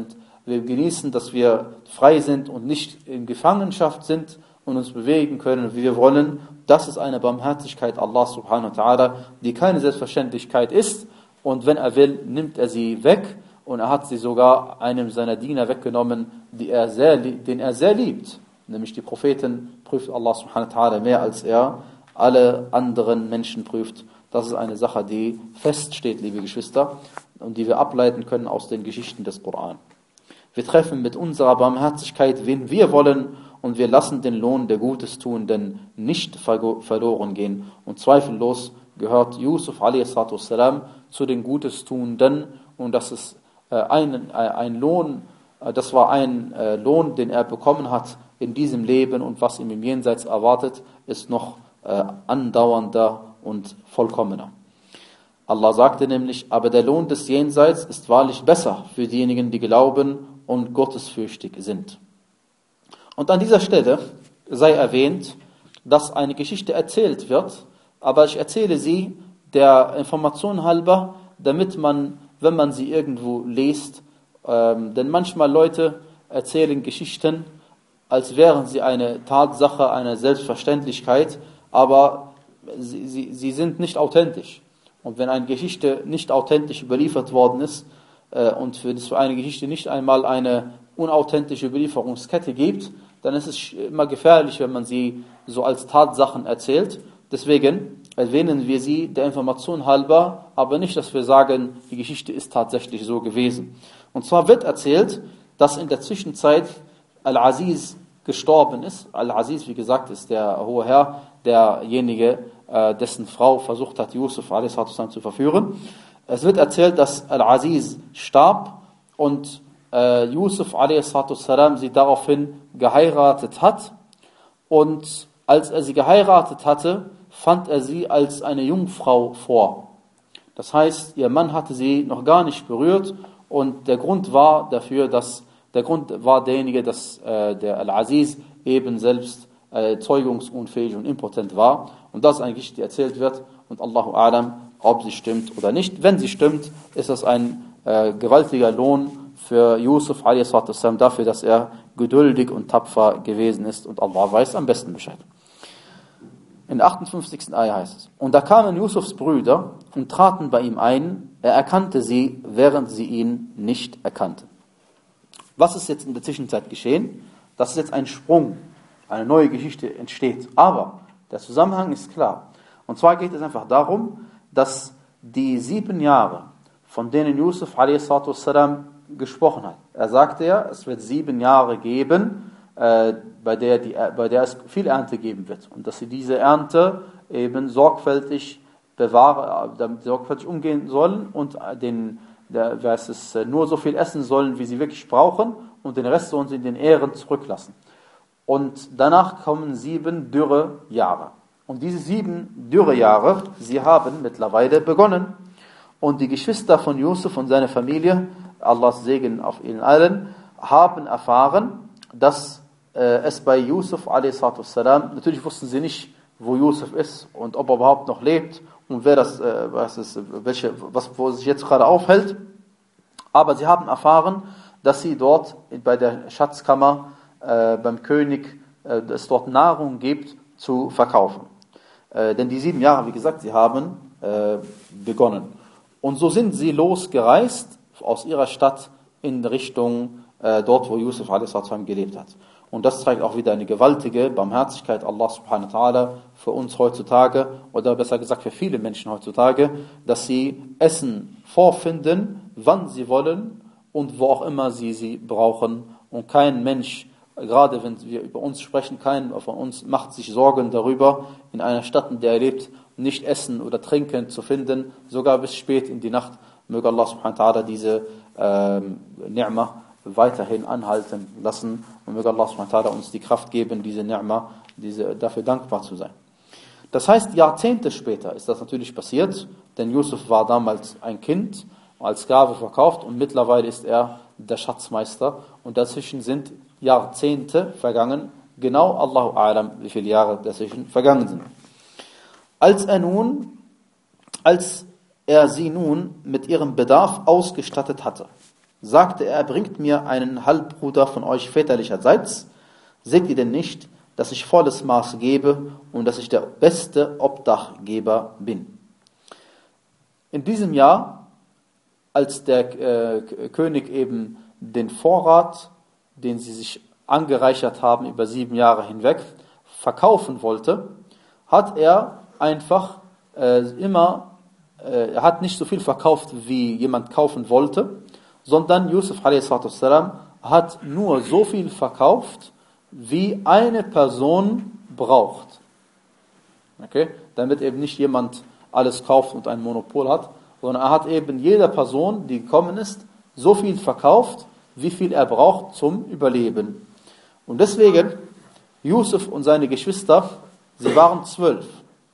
Wir genießen, dass wir frei sind und nicht in Gefangenschaft sind und uns bewegen können, wie wir wollen. Das ist eine Barmherzigkeit Allah subhanahu wa ta'ala, die keine Selbstverständlichkeit ist. Und wenn er will, nimmt er sie weg. Und er hat sie sogar einem seiner Diener weggenommen, die er sehr, den er sehr liebt. Nämlich die Propheten prüft Allah subhanahu wa ta'ala mehr, als er alle anderen Menschen prüft. Das ist eine Sache, die feststeht, liebe Geschwister, und die wir ableiten können aus den Geschichten des Koran. Wir treffen mit unserer Barmherzigkeit, wen wir wollen, und wir lassen den Lohn der Gutestuenden nicht verloren gehen. Und zweifellos gehört Yusuf a s. zu den Gutestuenden, und das ist äh, ein, äh, ein Lohn, äh, das war ein äh, Lohn, den er bekommen hat in diesem Leben, und was ihm im Jenseits erwartet, ist noch äh, andauernder und vollkommener. Allah sagte nämlich, aber der Lohn des Jenseits ist wahrlich besser für diejenigen, die glauben und gottesfürchtig sind. Und an dieser Stelle sei erwähnt, dass eine Geschichte erzählt wird, aber ich erzähle sie der Information halber, damit man, wenn man sie irgendwo liest, ähm, denn manchmal Leute erzählen Geschichten, als wären sie eine Tatsache, eine Selbstverständlichkeit, aber sie, sie, sie sind nicht authentisch. Und wenn eine Geschichte nicht authentisch überliefert worden ist äh, und für, für eine Geschichte nicht einmal eine unauthentische Überlieferungskette gibt, dann ist es immer gefährlich, wenn man sie so als Tatsachen erzählt. Deswegen erwähnen wir sie der Information halber, aber nicht, dass wir sagen, die Geschichte ist tatsächlich so gewesen. Und zwar wird erzählt, dass in der Zwischenzeit Al-Aziz gestorben ist. Al-Aziz, wie gesagt, ist der hohe Herr, derjenige, äh, dessen Frau versucht hat, Yusuf a s. zu verführen. Es wird erzählt, dass Al-Aziz starb und äh, Yusuf a s. sie daraufhin geheiratet hat. Und als er sie geheiratet hatte, fand er sie als eine Jungfrau vor. Das heißt, ihr Mann hatte sie noch gar nicht berührt, und der Grund war dafür, dass der Grund war derjenige, dass äh, der Al-Aziz eben selbst äh, zeugungsunfähig und impotent war. Und das ist eine Geschichte, die erzählt wird, und Allahu A'lam, ob sie stimmt oder nicht. Wenn sie stimmt, ist das ein äh, gewaltiger Lohn für Yusuf a s. dafür, dass er geduldig und tapfer gewesen ist, und Allah weiß am besten Bescheid. In der achtundfünfzigsten Ayah heißt es: Und da kamen Yusufs Brüder und traten bei ihm ein, er erkannte sie, während sie ihn nicht erkannten. Was ist jetzt in der Zwischenzeit geschehen? Das ist jetzt ein Sprung, eine neue Geschichte entsteht. Aber der Zusammenhang ist klar. Und zwar geht es einfach darum, dass die sieben Jahre, von denen Yusuf a s. gesprochen hat, er sagte ja, es wird sieben Jahre geben, äh, bei, der die, bei der es viel Ernte geben wird. Und dass sie diese Ernte eben sorgfältig bewahren, damit sorgfältig umgehen sollen und den Der, wer es nur so viel essen sollen, wie sie wirklich brauchen, und den Rest sollen sie in den Ähren zurücklassen. Und danach kommen sieben dürre Jahre. Und diese sieben dürre Jahre, sie haben mittlerweile begonnen. Und die Geschwister von Yusuf und seiner Familie, Allahs Segen auf ihnen allen, haben erfahren, dass äh, es bei Yusuf a s. natürlich wussten sie nicht, wo Yusuf ist und ob er überhaupt noch lebt und wer das, äh, was ist, welche, was, wo sich jetzt gerade aufhält. Aber sie haben erfahren, dass sie dort bei der Schatzkammer äh, beim König äh, es dort Nahrung gibt zu verkaufen. Äh, denn die sieben Jahre, wie gesagt, sie haben äh, begonnen. Und so sind sie losgereist aus ihrer Stadt in Richtung äh, dort, wo Yusuf a s. gelebt hat. Und das zeigt auch wieder eine gewaltige Barmherzigkeit Allah subhanahu wa ta'ala für uns heutzutage, oder besser gesagt für viele Menschen heutzutage, dass sie Essen vorfinden, wann sie wollen und wo auch immer sie sie brauchen. Und kein Mensch, gerade wenn wir über uns sprechen, kein von uns macht sich Sorgen darüber, in einer Stadt, in der er lebt, nicht Essen oder Trinken zu finden, sogar bis spät in die Nacht. Möge Allah subhanahu wa ta'ala diese ähm, Ni'mah weiterhin anhalten lassen, und möge Allah subhanahu wa ta'ala uns die Kraft geben, diese Ni'mah, diese, dafür dankbar zu sein. Das heißt, Jahrzehnte später ist das natürlich passiert, denn Yusuf war damals ein Kind, als Sklave verkauft, und mittlerweile ist er der Schatzmeister, und dazwischen sind Jahrzehnte vergangen, genau Allahu A'lam, wie viele Jahre dazwischen vergangen sind. Als er nun, als er sie nun mit ihrem Bedarf ausgestattet hatte, sagte er, bringt mir einen Halbbruder von euch väterlicherseits. Seht ihr denn nicht, dass ich volles Maß gebe und dass ich der beste Obdachgeber bin? In diesem Jahr, als der äh, König eben den Vorrat, den sie sich angereichert haben über sieben Jahre hinweg, verkaufen wollte, hat er einfach äh, immer, äh, er hat nicht so viel verkauft, wie jemand kaufen wollte, sondern Yusuf a s. hat nur so viel verkauft, wie eine Person braucht. Okay? Damit eben nicht jemand alles kauft und ein Monopol hat, sondern er hat eben jeder Person, die gekommen ist, so viel verkauft, wie viel er braucht zum Überleben. Und deswegen, Yusuf und seine Geschwister, sie waren zwölf.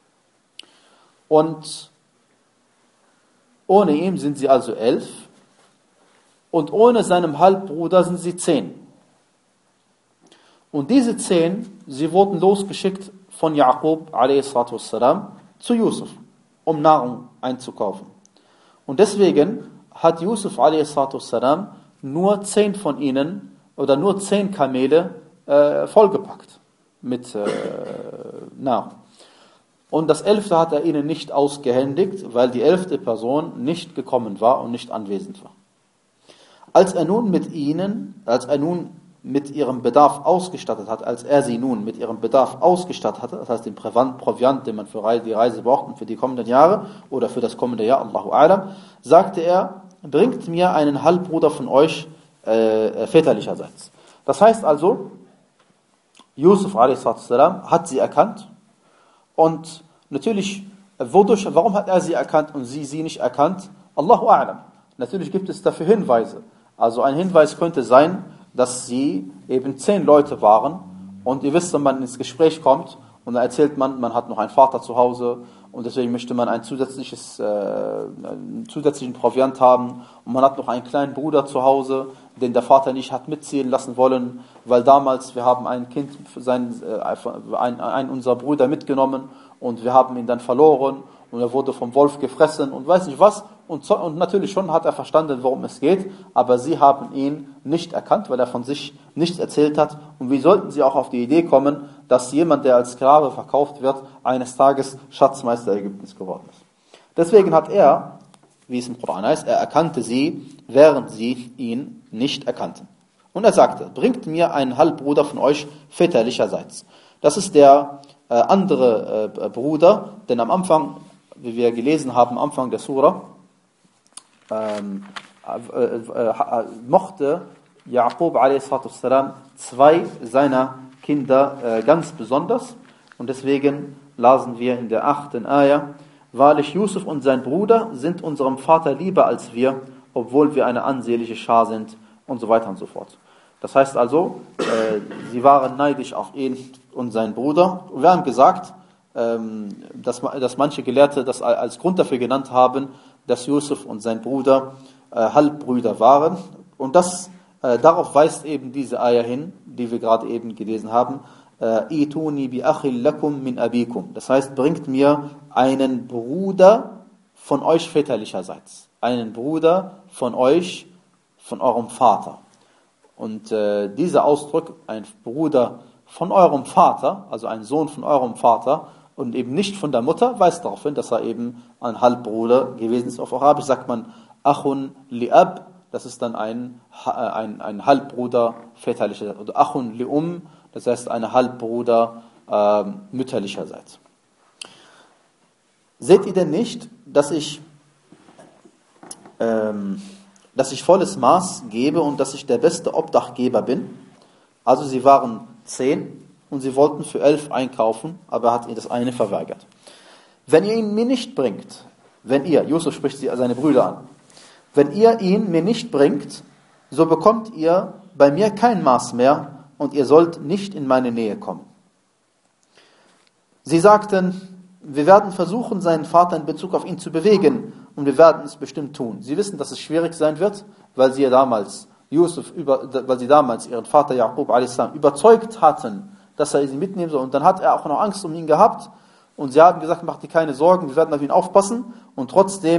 Und ohne ihn sind sie also elf. Und ohne seinem Halbbruder sind sie zehn. Und diese zehn, sie wurden losgeschickt von Jaqub a s. zu Yusuf, um Nahrung einzukaufen. Und deswegen hat Yusuf a s. nur zehn von ihnen oder nur zehn Kamele äh, vollgepackt mit äh, Nahrung. Und das elfte hat er ihnen nicht ausgehändigt, weil die elfte Person nicht gekommen war und nicht anwesend war. Als er nun mit ihnen, als er nun mit ihrem Bedarf ausgestattet hat, als er sie nun mit ihrem Bedarf ausgestattet hatte, das heißt den Proviant, den man für die Reise braucht und für die kommenden Jahre oder für das kommende Jahr, Allahu A'lam, sagte er, bringt mir einen Halbbruder von euch äh, väterlicherseits. Das heißt also, Yusuf a s. hat sie erkannt und natürlich, wodurch, warum hat er sie erkannt und sie sie nicht erkannt? Allahu A'lam. Natürlich gibt es dafür Hinweise. Also ein Hinweis könnte sein, dass sie eben zehn Leute waren und ihr wisst, wenn man ins Gespräch kommt und dann erzählt man, man hat noch einen Vater zu Hause und deswegen möchte man ein zusätzliches, äh, einen zusätzlichen Proviant haben und man hat noch einen kleinen Bruder zu Hause, den der Vater nicht hat mitziehen lassen wollen, weil damals, wir haben ein Kind, sein, äh, ein, ein unserer Brüder mitgenommen und wir haben ihn dann verloren und er wurde vom Wolf gefressen und weiß nicht was. Und, so, und natürlich schon hat er verstanden, worum es geht, aber sie haben ihn nicht erkannt, weil er von sich nichts erzählt hat. Und wie sollten sie auch auf die Idee kommen, dass jemand, der als Sklave verkauft wird, eines Tages Schatzmeister Ägyptens geworden ist. Deswegen hat er, wie es im Koran heißt, er erkannte sie, während sie ihn nicht erkannten. Und er sagte, bringt mir einen Halbbruder von euch väterlicherseits. Das ist der äh, andere äh, Bruder, denn am Anfang, wie wir gelesen haben, am Anfang der Surah, ähm, äh, äh, äh, mochte Jaqub a s. zwei seiner Kinder äh, ganz besonders. Und deswegen lasen wir in der achten Ayah, wahrlich Yusuf und sein Bruder sind unserem Vater lieber als wir, obwohl wir eine ansehnliche Schar sind und so weiter und so fort. Das heißt also, äh, sie waren neidisch auf ihn und seinen Bruder. Und wir haben gesagt, ähm, dass, dass manche Gelehrte das als Grund dafür genannt haben, dass Yusuf und sein Bruder äh, Halbbrüder waren. Und das, äh, darauf weist eben diese Ayah hin, die wir gerade eben gelesen haben. Ituni bi akhil lakum min abikum. Das heißt, bringt mir einen Bruder von euch väterlicherseits. Einen Bruder von euch, von eurem Vater. Und äh, dieser Ausdruck, ein Bruder von eurem Vater, also ein Sohn von eurem Vater und eben nicht von der Mutter, weist darauf hin, dass er eben ein Halbbruder gewesen ist. Auf Arabisch sagt man Achun li'ab, das ist dann ein, ein, ein Halbbruder väterlicherseits. Oder Achun li'um, das heißt ein Halbbruder äh, mütterlicherseits. Seht ihr denn nicht, dass ich, ähm, dass ich volles Maß gebe und dass ich der beste Obdachgeber bin? Also sie waren zehn und sie wollten für elf einkaufen, aber er hat ihnen das eine verweigert. Wenn ihr ihn mir nicht bringt, wenn ihr, Yusuf spricht seine Brüder an, wenn ihr ihn mir nicht bringt, so bekommt ihr bei mir kein Maß mehr, und ihr sollt nicht in meine Nähe kommen. Sie sagten, wir werden versuchen, seinen Vater in Bezug auf ihn zu bewegen und wir werden es bestimmt tun. Sie wissen, dass es schwierig sein wird, weil sie ja damals Yusuf über, weil sie damals ihren Vater Jaqub a s. überzeugt hatten, dass er sie mitnehmen soll. Und dann hat er auch noch Angst um ihn gehabt und sie haben gesagt, macht dir keine Sorgen, wir werden auf ihn aufpassen. Und trotzdem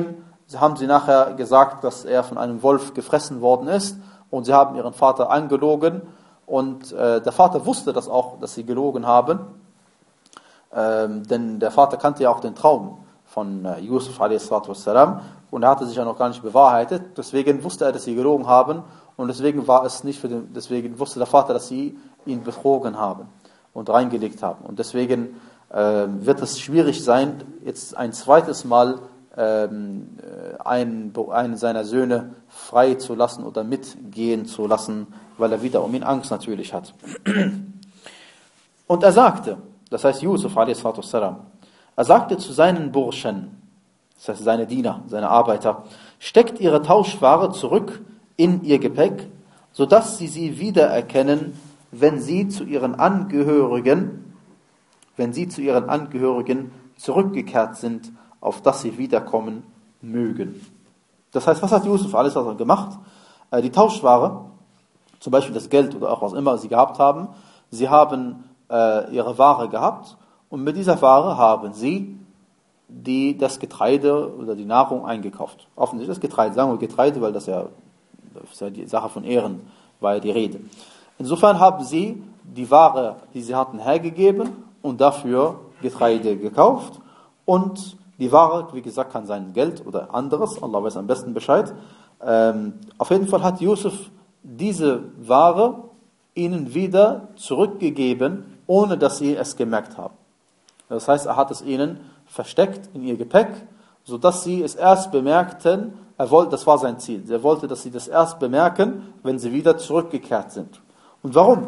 haben sie nachher gesagt, dass er von einem Wolf gefressen worden ist und sie haben ihren Vater angelogen und äh, der Vater wusste das auch, dass sie gelogen haben, ähm, denn der Vater kannte ja auch den Traum von äh, Yusuf a s. Und er hatte sich ja noch gar nicht bewahrheitet, deswegen wusste er, dass sie gelogen haben und deswegen war es nicht für den, deswegen wusste der Vater, dass sie ihn betrogen haben und reingelegt haben und deswegen äh, wird es schwierig sein, jetzt ein zweites Mal ähm, einen, einen seiner Söhne frei zu lassen oder mitgehen zu lassen, weil er wieder um ihn Angst natürlich hat. Und er sagte, das heißt Yusuf a s. er sagte zu seinen Burschen, das heißt seine Diener, seine Arbeiter, steckt ihre Tauschware zurück in ihr Gepäck, sodass sie sie wiedererkennen, wenn sie zu ihren Angehörigen, wenn sie zu ihren Angehörigen zurückgekehrt sind, auf dass sie wiederkommen mögen. Das heißt, was hat Yusuf alles gemacht? Die Tauschware, zum Beispiel das Geld oder auch was immer sie gehabt haben, sie haben äh, ihre Ware gehabt und mit dieser Ware haben sie die, das Getreide oder die Nahrung eingekauft. Offensichtlich das Getreide, sagen wir Getreide, weil das ja, das ist ja die Sache von Ehren, war ja die Rede. Insofern haben sie die Ware, die sie hatten, hergegeben und dafür Getreide gekauft und die Ware, wie gesagt, kann sein Geld oder anderes, Allah weiß am besten Bescheid. Ähm, auf jeden Fall hat Yusuf diese Ware ihnen wieder zurückgegeben, ohne dass sie es gemerkt haben. Das heißt, er hat es ihnen versteckt in ihr Gepäck, sodass sie es erst bemerkten, er wollte, das war sein Ziel, er wollte, dass sie das erst bemerken, wenn sie wieder zurückgekehrt sind. Und warum?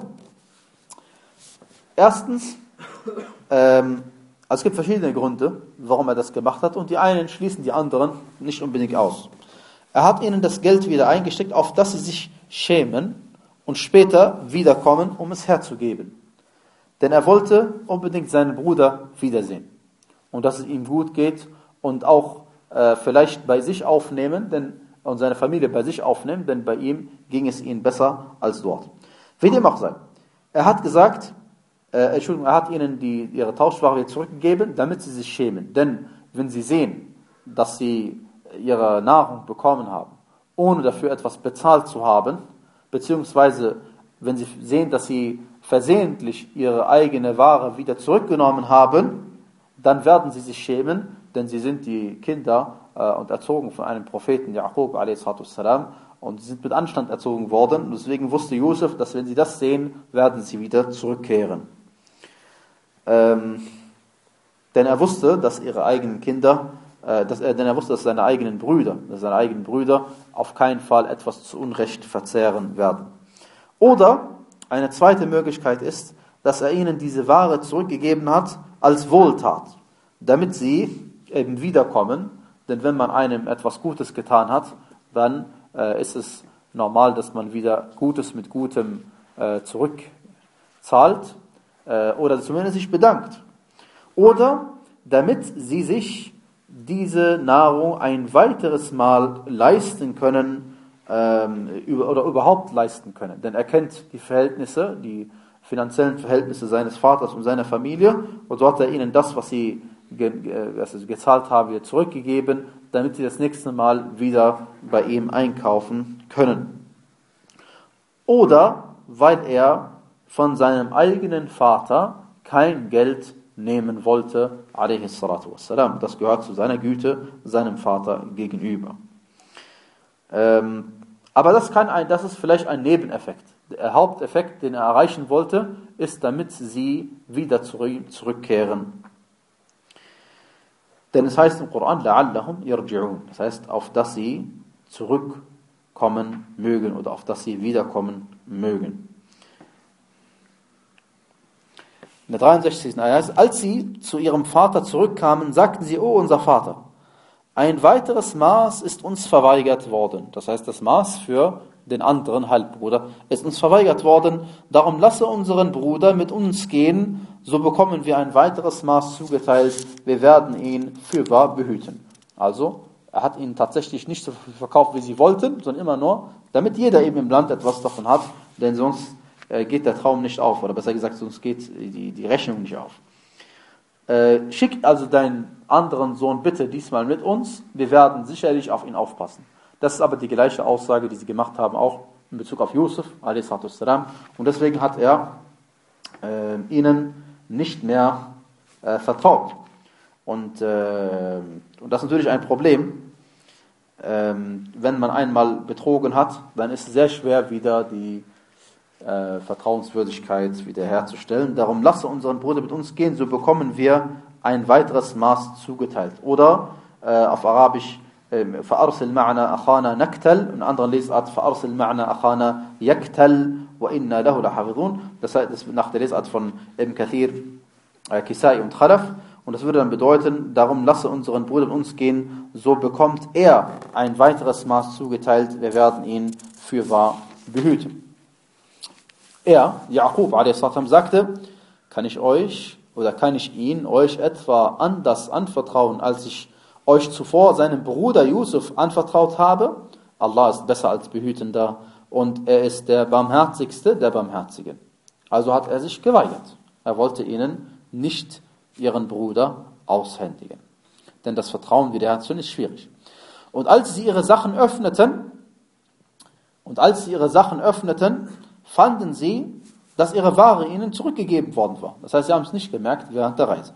Erstens, ähm, also es gibt verschiedene Gründe, warum er das gemacht hat und die einen schließen die anderen nicht unbedingt aus. Er hat ihnen das Geld wieder eingesteckt, auf das sie sich schämen und später wiederkommen, um es herzugeben. Denn er wollte unbedingt seinen Bruder wiedersehen und dass es ihm gut geht und auch äh, vielleicht bei sich aufnehmen denn, und seine Familie bei sich aufnehmen, denn bei ihm ging es ihnen besser als dort. Wie dem auch sei. Er hat gesagt, äh, Entschuldigung, er hat ihnen die, ihre Tauschware wieder zurückgegeben, damit sie sich schämen. Denn wenn sie sehen, dass sie ihre Nahrung bekommen haben, ohne dafür etwas bezahlt zu haben, beziehungsweise wenn sie sehen, dass sie versehentlich ihre eigene Ware wieder zurückgenommen haben, dann werden sie sich schämen, denn sie sind die Kinder äh, und erzogen von einem Propheten, Jaqub a s. und sie sind mit Anstand erzogen worden. Und deswegen wusste Yusuf, dass wenn sie das sehen, werden sie wieder zurückkehren. Ähm, denn er wusste, dass ihre eigenen Kinder, äh, dass er, denn er wusste, dass seine eigenen Brüder, dass seine eigenen Brüder auf keinen Fall etwas zu Unrecht verzehren werden. Oder eine zweite Möglichkeit ist, dass er ihnen diese Ware zurückgegeben hat als Wohltat, damit sie eben wiederkommen. Denn wenn man einem etwas Gutes getan hat, dann äh, ist es normal, dass man wieder Gutes mit Gutem äh, zurückzahlt äh, oder zumindest sich bedankt. Oder damit sie sich diese Nahrung ein weiteres Mal leisten können ähm, über, oder überhaupt leisten können. Denn er kennt die Verhältnisse, die finanziellen Verhältnisse seines Vaters und seiner Familie und so hat er ihnen das, was sie ge, was sie gezahlt haben, wieder zurückgegeben, damit sie das nächste Mal wieder bei ihm einkaufen können. Oder weil er von seinem eigenen Vater kein Geld nehmen wollte, alaihi salatu wassalam. Das gehört zu seiner Güte, seinem Vater gegenüber. Ähm, aber das kann ein, das ist vielleicht ein Nebeneffekt. Der Haupteffekt, den er erreichen wollte, ist, damit sie wieder zurück, zurückkehren. Denn es heißt im Koran, لَعَلَّهُمْ يَرْجِعُونَ. Das heißt, auf dass sie zurückkommen mögen oder auf dass sie wiederkommen mögen. In der dreiundsechzigsten Ayat, als sie zu ihrem Vater zurückkamen, sagten sie, oh unser Vater, ein weiteres Maß ist uns verweigert worden. Das heißt, das Maß für den anderen Halbbruder ist uns verweigert worden. Darum lasse unseren Bruder mit uns gehen, so bekommen wir ein weiteres Maß zugeteilt. Wir werden ihn fürwahr behüten. Also, er hat ihnen tatsächlich nicht so viel verkauft, wie sie wollten, sondern immer nur, damit jeder eben im Land etwas davon hat, denn sonst äh, geht der Traum nicht auf, oder besser gesagt, sonst geht die, die Rechnung nicht auf. Äh, schick also deinen anderen Sohn bitte diesmal mit uns, wir werden sicherlich auf ihn aufpassen. Das ist aber die gleiche Aussage, die sie gemacht haben, auch in Bezug auf Yusuf, a s. Und deswegen hat er äh, ihnen nicht mehr äh, vertraut. Und, äh, und das ist natürlich ein Problem. Ähm, wenn man einmal betrogen hat, dann ist es sehr schwer, wieder die äh, Vertrauenswürdigkeit wiederherzustellen. Darum lasse unseren Bruder mit uns gehen, so bekommen wir ein weiteres Maß zugeteilt. Oder äh, auf Arabisch فَأَرْسِلْ مَعْنَا أَخَانَا نَكْتَلْ, in anderen Lesart فَأَرْسِلْ مَعْنَا أَخَانَا يَكْتَلْ وَإِنَّا لَهُ لَحَافِظُونَ. Das heißt, nach der Lesart von Ibn Kathir, äh, Kisai und Khalaf. Und das würde dann bedeuten, darum lasse unseren Bruder mit uns gehen, so bekommt er ein weiteres Maß zugeteilt, wir werden ihn fürwahr behüten. Er, Jaqub a s. sagte, kann ich euch oder kann ich ihn euch etwa anders anvertrauen, als ich euch zuvor seinem Bruder Yusuf anvertraut habe? Allah ist besser als Behütender und er ist der Barmherzigste der Barmherzigen. Also hat er sich geweigert. Er wollte ihnen nicht ihren Bruder aushändigen. Denn das Vertrauen wiederherzustellen ist schwierig. Und als sie ihre Sachen öffneten, und als sie ihre Sachen öffneten, fanden sie, dass ihre Ware ihnen zurückgegeben worden war. Das heißt, sie haben es nicht gemerkt während der Reise.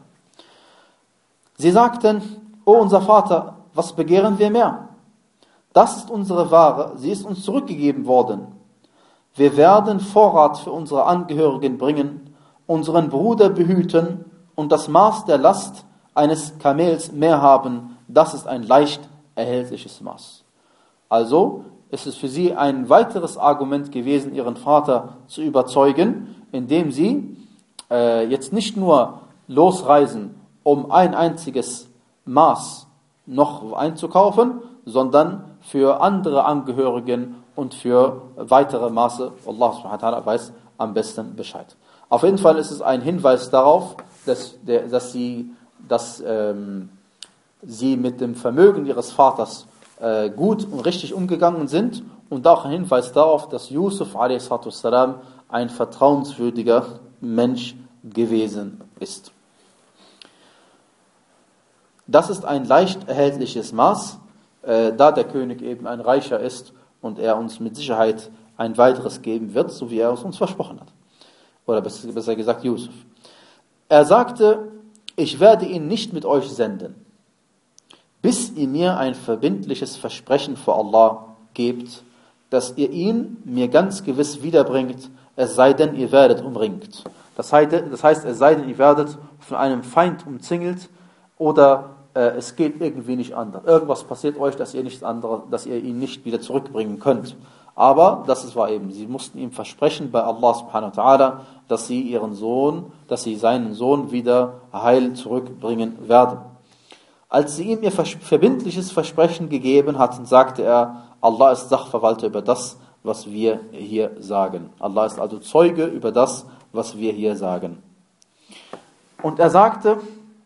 Sie sagten, O unser Vater, was begehren wir mehr? Das ist unsere Ware, sie ist uns zurückgegeben worden. Wir werden Vorrat für unsere Angehörigen bringen, unseren Bruder behüten und das Maß der Last eines Kamels mehr haben, das ist ein leicht erhältliches Maß. Also ist es für sie ein weiteres Argument gewesen, ihren Vater zu überzeugen, indem sie äh, jetzt nicht nur losreisen, um ein einziges Maß noch einzukaufen, sondern für andere Angehörigen und für weitere Maße. Allah subhanahu wa ta'ala weiß am besten Bescheid. Auf jeden Fall ist es ein Hinweis darauf, dass, der, dass, sie, dass ähm, sie mit dem Vermögen ihres Vaters äh, gut und richtig umgegangen sind und auch ein Hinweis darauf, dass Yusuf a s. ein vertrauenswürdiger Mensch gewesen ist. Das ist ein leicht erhältliches Maß, äh, da der König eben ein Reicher ist und er uns mit Sicherheit ein weiteres geben wird, so wie er es uns versprochen hat. Oder besser gesagt Yusuf. Er sagte, ich werde ihn nicht mit euch senden, bis ihr mir ein verbindliches Versprechen vor Allah gebt, dass ihr ihn mir ganz gewiss wiederbringt, es sei denn, ihr werdet umringt. Das heißt, das heißt, es sei denn, ihr werdet von einem Feind umzingelt oder äh, es geht irgendwie nicht anders. Irgendwas passiert euch, dass ihr, nichts anderes, dass ihr ihn nicht wieder zurückbringen könnt. Aber das war eben, sie mussten ihm versprechen bei Allah subhanahu wa ta'ala, dass sie ihren Sohn, dass sie seinen Sohn wieder heil zurückbringen werden. Als sie ihm ihr verbindliches Versprechen gegeben hatten, sagte er, Allah ist Sachverwalter über das, was wir hier sagen. Allah ist also Zeuge über das, was wir hier sagen. Und er sagte,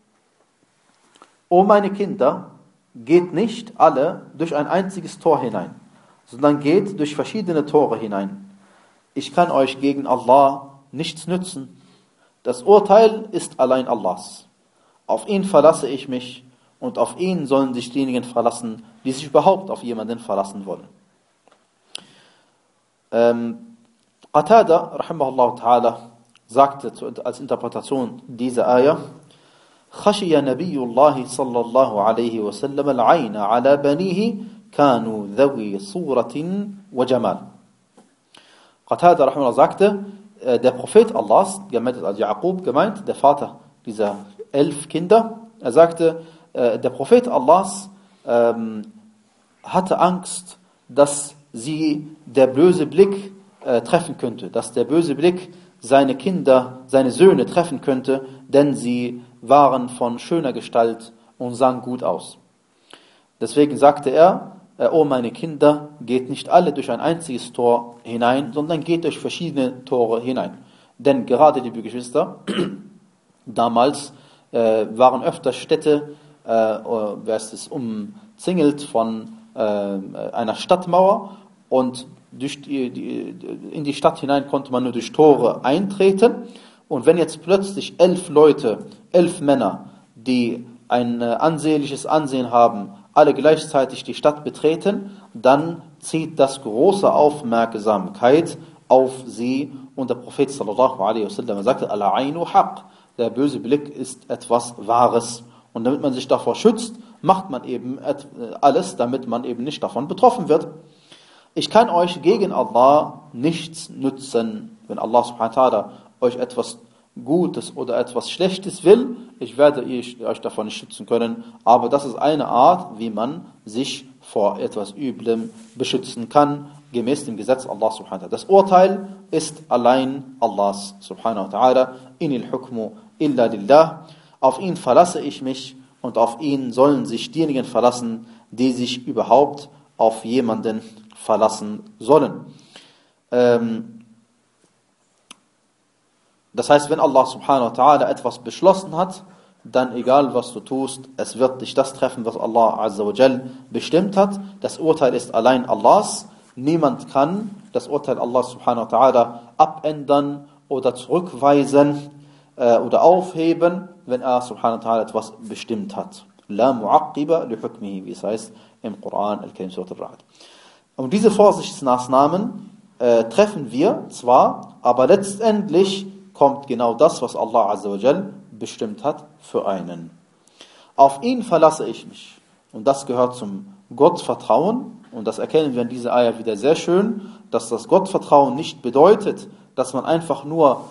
O meine Kinder, geht nicht alle durch ein einziges Tor hinein, sondern geht durch verschiedene Tore hinein. Ich kann euch gegen Allah nichts nützen. Das Urteil ist allein Allahs. Auf ihn verlasse ich mich und auf ihn sollen sich diejenigen verlassen, die sich überhaupt auf jemanden verlassen wollen. Ähm, Qatada, rahimahullah ta'ala, sagte als Interpretation dieser Ayah, خشي نبي الله صلى الله عليه وسلم العين على بنيه كانوا ذوي صورة وجمال. Qatada rahimahullah sagte, der Prophet Allahs, gemeint also Jaqub, gemeint, der Vater dieser elf Kinder, er sagte, der Prophet Allahs ähm, hatte Angst, dass sie der böse Blick äh, treffen könnte, dass der böse Blick seine Kinder, seine Söhne treffen könnte, denn sie waren von schöner Gestalt und sahen gut aus. Deswegen sagte er, O meine Kinder, geht nicht alle durch ein einziges Tor hinein, sondern geht durch verschiedene Tore hinein. Denn gerade, liebe Geschwister, damals äh, waren öfter Städte, äh, wer ist es, umzingelt von äh, einer Stadtmauer und durch die, die, in die Stadt hinein konnte man nur durch Tore eintreten. Und wenn jetzt plötzlich elf Leute, elf Männer, die ein ansehnliches Ansehen haben, alle gleichzeitig die Stadt betreten, dann zieht das große Aufmerksamkeit auf sie. Und der Prophet sallallahu alaihi wasallam sagte, Al-Ainu haq, der böse Blick ist etwas Wahres. Und damit man sich davor schützt, macht man eben alles, damit man eben nicht davon betroffen wird. Ich kann euch gegen Allah nichts nützen, wenn Allah subhanahu wa ta'ala euch etwas Gutes oder etwas Schlechtes will, ich werde euch davon nicht schützen können, aber das ist eine Art, wie man sich vor etwas Üblem beschützen kann, gemäß dem Gesetz Allah subhanahu wa ta'ala. Das Urteil ist allein Allahs subhanahu wa ta'ala, inil hukmu illa lillah, auf ihn verlasse ich mich und auf ihn sollen sich diejenigen verlassen, die sich überhaupt auf jemanden verlassen sollen. Ähm, Das heißt, wenn Allah subhanahu wa ta'ala etwas beschlossen hat, dann egal was du tust, es wird dich das treffen, was Allah azza wa jal bestimmt hat. Das Urteil ist allein Allahs. Niemand kann das Urteil Allah subhanahu wa ta'ala abändern oder zurückweisen äh, oder aufheben, wenn er subhanahu wa ta'ala etwas bestimmt hat. La mu'aqqiba li hukmihi, wie es heißt im Koran, Al-Karim, Surat Al-Ra'd. Und diese Vorsichtsmaßnahmen äh, treffen wir zwar, aber letztendlich kommt genau das, was Allah azza wa jal bestimmt hat für einen. Auf ihn verlasse ich mich. Und das gehört zum Gottvertrauen. Und das erkennen wir in dieser Ayah wieder sehr schön, dass das Gottvertrauen nicht bedeutet, dass man einfach nur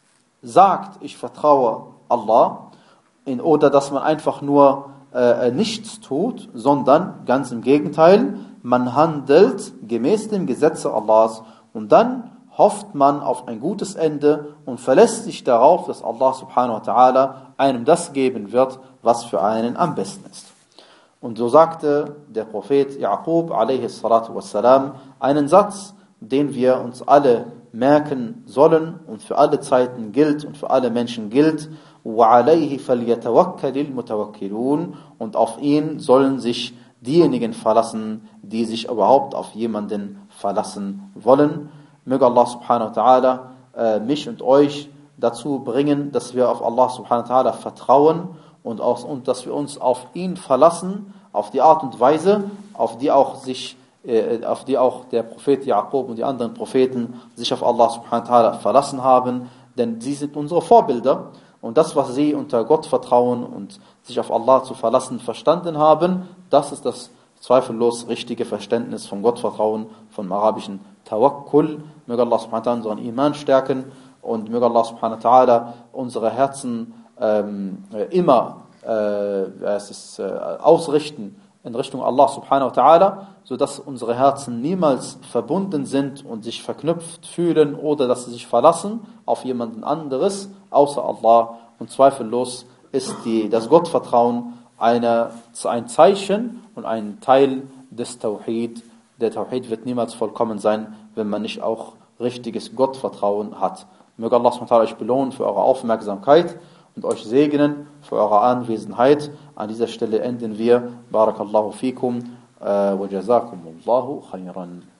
sagt, ich vertraue Allah, in, oder dass man einfach nur äh, nichts tut, sondern ganz im Gegenteil, man handelt gemäß dem Gesetze Allahs und dann hofft man auf ein gutes Ende und verlässt sich darauf, dass Allah subhanahu wa ta'ala einem das geben wird, was für einen am besten ist. Und so sagte der Prophet Jaqub alaihi salatu wassalam einen Satz, den wir uns alle merken sollen und für alle Zeiten gilt und für alle Menschen gilt. وَعَلَيْهِ فَلْيَتَوَكَّلِ الْمُتَوَكِّلُونَ, und auf ihn sollen sich diejenigen verlassen, die sich überhaupt auf jemanden verlassen wollen. Möge Allah subhanahu wa ta'ala äh, mich und euch dazu bringen, dass wir auf Allah subhanahu wa ta'ala vertrauen und, auch, und dass wir uns auf ihn verlassen, auf die Art und Weise, auf die auch sich, äh, auf die auch der Prophet Jaqub und die anderen Propheten sich auf Allah subhanahu wa ta'ala verlassen haben, denn sie sind unsere Vorbilder und das, was sie unter Gott vertrauen und sich auf Allah zu verlassen verstanden haben, das ist das zweifellos richtige Verständnis von Gottvertrauen, vom arabischen Tawakkul. Möge Allah subhanahu wa ta'ala unseren Iman stärken und möge Allah subhanahu wa ta'ala unsere Herzen ähm, immer äh, es ist, äh, ausrichten in Richtung Allah subhanahu wa ta'ala, sodass unsere Herzen niemals verbunden sind und sich verknüpft fühlen oder dass sie sich verlassen auf jemanden anderes außer Allah. Und zweifellos ist die, das Gottvertrauen eine, ein Zeichen und ein Teil des Tawhid. Der Tawhid wird niemals vollkommen sein, wenn man nicht auch richtiges Gottvertrauen hat. Möge Allah subhanahu wa ta'ala euch belohnen für eure Aufmerksamkeit und euch segnen für eure Anwesenheit. An dieser Stelle enden wir. Barakallahu fikum wa jazakumullahu khairan.